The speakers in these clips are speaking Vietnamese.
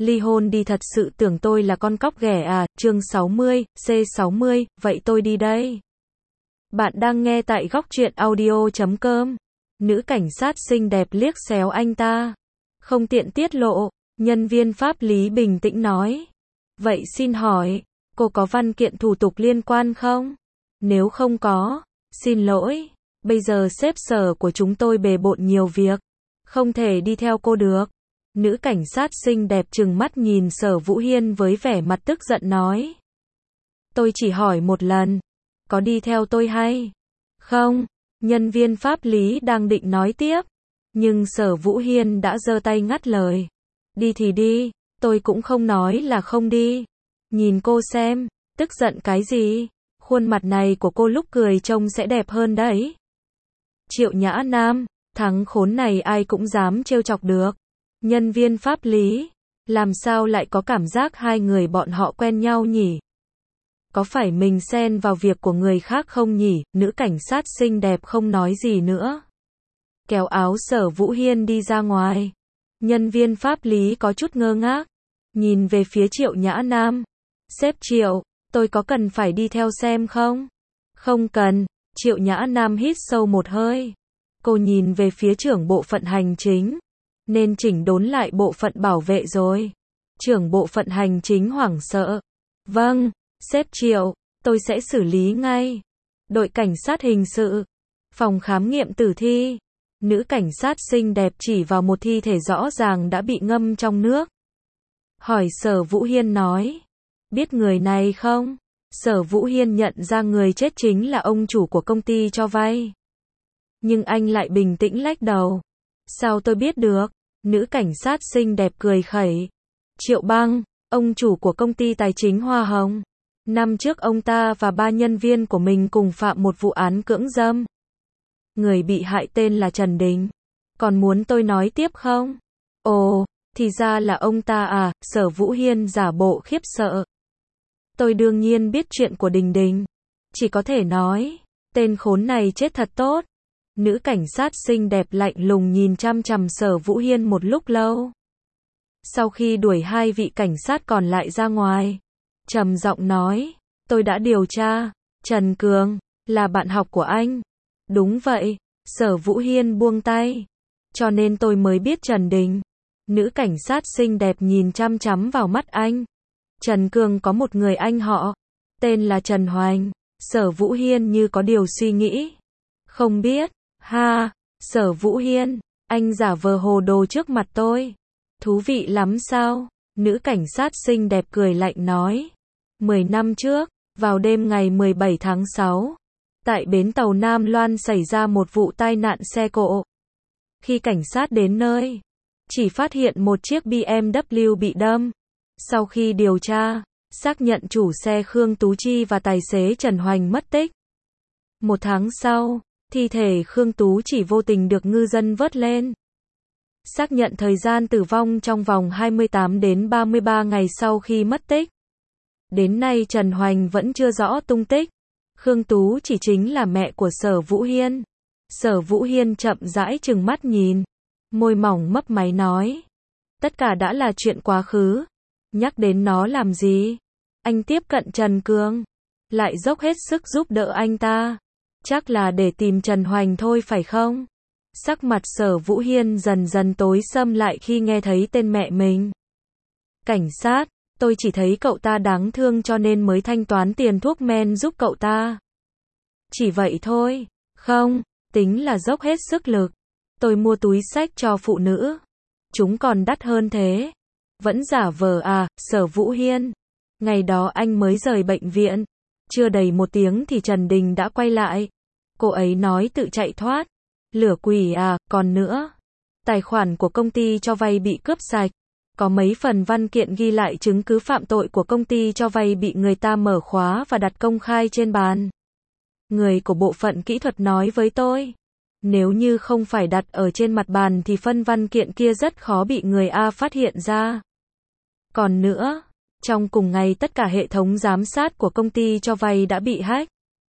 ly hôn đi, thật sự tưởng tôi là con cóc ghẻ à, chương 60, C60, vậy tôi đi đây. Bạn đang nghe tại góc truyện audio.com. Nữ cảnh sát xinh đẹp liếc xéo anh ta. Không tiện tiết lộ, nhân viên pháp lý bình tĩnh nói. Vậy xin hỏi, cô có văn kiện thủ tục liên quan không? Nếu không có, xin lỗi, bây giờ sếp sở của chúng tôi bề bộn nhiều việc, không thể đi theo cô được. Nữ cảnh sát xinh đẹp trừng mắt nhìn Sở Vũ Hiên với vẻ mặt tức giận nói. Tôi chỉ hỏi một lần, có đi theo tôi hay không? Nhân viên pháp lý đang định nói tiếp, nhưng Sở Vũ Hiên đã giơ tay ngắt lời. Đi thì đi, tôi cũng không nói là không đi. Nhìn cô xem, tức giận cái gì? Khuôn mặt này của cô lúc cười trông sẽ đẹp hơn đấy. Triệu Nhã Nam, thằng khốn này ai cũng dám trêu chọc được. Nhân viên pháp lý, làm sao lại có cảm giác hai người bọn họ quen nhau nhỉ? Có phải mình xen vào việc của người khác không nhỉ? Nữ cảnh sát xinh đẹp không nói gì nữa, kéo áo Sở Vũ Hiên đi ra ngoài. Nhân viên pháp lý có chút ngơ ngác, nhìn về phía Triệu Nhã Nam. Sếp Triệu, tôi có cần phải đi theo xem không? Không cần. Triệu Nhã Nam hít sâu một hơi. Cô nhìn về phía trưởng bộ phận hành chính. Nên chỉnh đốn lại bộ phận bảo vệ rồi. Trưởng bộ phận hành chính hoảng sợ. Vâng, sếp Triệu, tôi sẽ xử lý ngay. Đội cảnh sát hình sự, phòng khám nghiệm tử thi. Nữ cảnh sát xinh đẹp chỉ vào một thi thể rõ ràng đã bị ngâm trong nước. Hỏi Sở Vũ Hiên nói. Biết người này không? Sở Vũ Hiên nhận ra người chết chính là ông chủ của công ty cho vay. Nhưng anh lại bình tĩnh lắc đầu. Sao tôi biết được? Nữ cảnh sát xinh đẹp cười khẩy. Triệu Băng, ông chủ của công ty tài chính Hoa Hồng. Năm trước ông ta và 3 nhân viên của mình cùng phạm một vụ án cưỡng dâm. Người bị hại tên là Trần Đình. Còn muốn tôi nói tiếp không? Ồ, thì ra là ông ta à? Sở Vũ Hiên giả bộ khiếp sợ. Tôi đương nhiên biết chuyện của Đình Đình. Chỉ có thể nói, tên khốn này chết thật tốt. Nữ cảnh sát xinh đẹp lạnh lùng nhìn chăm chằm Sở Vũ Hiên một lúc lâu. Sau khi đuổi 2 vị cảnh sát còn lại ra ngoài, trầm giọng nói, tôi đã điều tra, Trần Cường, là bạn học của anh. Đúng vậy, Sở Vũ Hiên buông tay. Cho nên tôi mới biết Trần Đình. Nữ cảnh sát xinh đẹp nhìn chăm chăm vào mắt anh. Trần Cường có một người anh họ, tên là Trần Hoành. Sở Vũ Hiên như có điều suy nghĩ. Không biết, ha, Sở Vũ Hiên, anh giả vờ hồ đồ trước mặt tôi. Thú vị lắm sao? Nữ cảnh sát xinh đẹp cười lạnh nói. 10 năm trước, vào đêm ngày 17 tháng 6, tại bến tàu Nam Loan xảy ra một vụ tai nạn xe cộ. Khi cảnh sát đến nơi, chỉ phát hiện một chiếc BMW bị đâm. Sau khi điều tra, xác nhận chủ xe Khương Tú Chi và tài xế Trần Hoành mất tích. 1 tháng sau, thi thể Khương Tú chỉ vô tình được ngư dân vớt lên. Xác nhận thời gian tử vong trong vòng 28 đến 33 ngày sau khi mất tích. Đến nay Trần Hoành vẫn chưa rõ tung tích. Khương Tú chỉ chính là mẹ của Sở Vũ Hiên. Sở Vũ Hiên chậm rãi trừng mắt nhìn, môi mỏng mấp máy nói. Tất cả đã là chuyện quá khứ. Nhắc đến nó làm gì? Anh tiếp cận Trần Cường, lại dốc hết sức giúp đỡ anh ta. Chắc là để tìm Trần Hoành thôi phải không? Sắc mặt Sở Vũ Hiên dần dần tối sầm lại khi nghe thấy tên mẹ mình. Cảnh sát, tôi chỉ thấy cậu ta đáng thương cho nên mới thanh toán tiền thuốc men giúp cậu ta. Chỉ vậy thôi. Không, tính là dốc hết sức lực. Tôi mua túi xách cho phụ nữ. Chúng còn đắt hơn thế. Vẫn giả vờ à, Sở Vũ Hiên. Ngày đó anh mới rời bệnh viện. Chưa đầy 1 tiếng thì Trần Đình đã quay lại. Cô ấy nói tự chạy thoát. Lửa quỷ à, còn nữa. Tài khoản của công ty cho vay bị cướp sạch. Có mấy phần văn kiện ghi lại chứng cứ phạm tội của công ty cho vay bị người ta mở khóa và đặt công khai trên bàn. Người của bộ phận kỹ thuật nói với tôi. Nếu như không phải đặt ở trên mặt bàn thì phân văn kiện kia rất khó bị người A phát hiện ra. Còn nữa, trong cùng ngày tất cả hệ thống giám sát của công ty cho vay đã bị hack.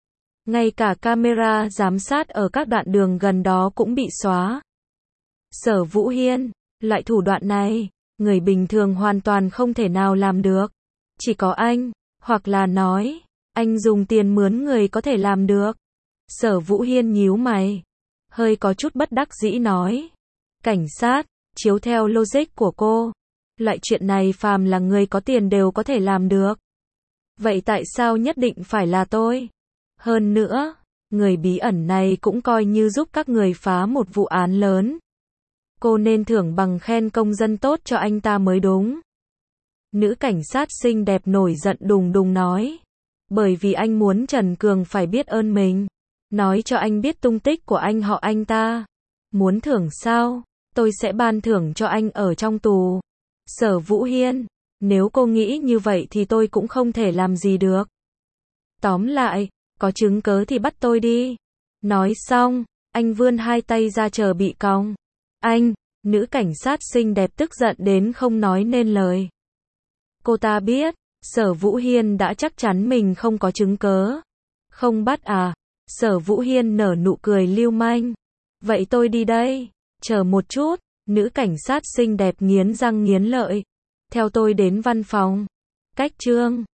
Ngay cả camera giám sát ở các đoạn đường gần đó cũng bị xóa. Sở Vũ Hiên, loại thủ đoạn này, Người bình thường hoàn toàn không thể nào làm được. Chỉ có anh, hoặc là nói, anh dùng tiền mướn người có thể làm được. Sở Vũ Hiên nhíu mày, hơi có chút bất đắc dĩ nói. Cảnh sát, chiếu theo logic của cô, loại chuyện này phàm là người có tiền đều có thể làm được. Vậy tại sao nhất định phải là tôi? Hơn nữa, người bí ẩn này cũng coi như giúp các người phá một vụ án lớn. Cô nên thưởng bằng khen công dân tốt cho anh ta mới đúng. Nữ cảnh sát xinh đẹp nổi giận đùng đùng nói. Bởi vì anh muốn Trần Cường phải biết ơn mình. Nói cho anh biết tung tích của anh họ anh ta. Muốn thưởng sao? Tôi sẽ ban thưởng cho anh ở trong tù. Sở Vũ Hiên, nếu cô nghĩ như vậy thì tôi cũng không thể làm gì được. Tóm lại, có chứng cớ thì bắt tôi đi. Nói xong, anh vươn hai tay ra chờ bị còng. Anh, nữ cảnh sát xinh đẹp tức giận đến không nói nên lời. Cô ta biết, Sở Vũ Hiên đã chắc chắn mình không có chứng cớ. Không bắt à? Sở Vũ Hiên nở nụ cười lưu manh. Vậy tôi đi đây. Chờ một chút, nữ cảnh sát xinh đẹp nghiến răng nghiến lợi. Theo tôi đến văn phòng. Cách Trương.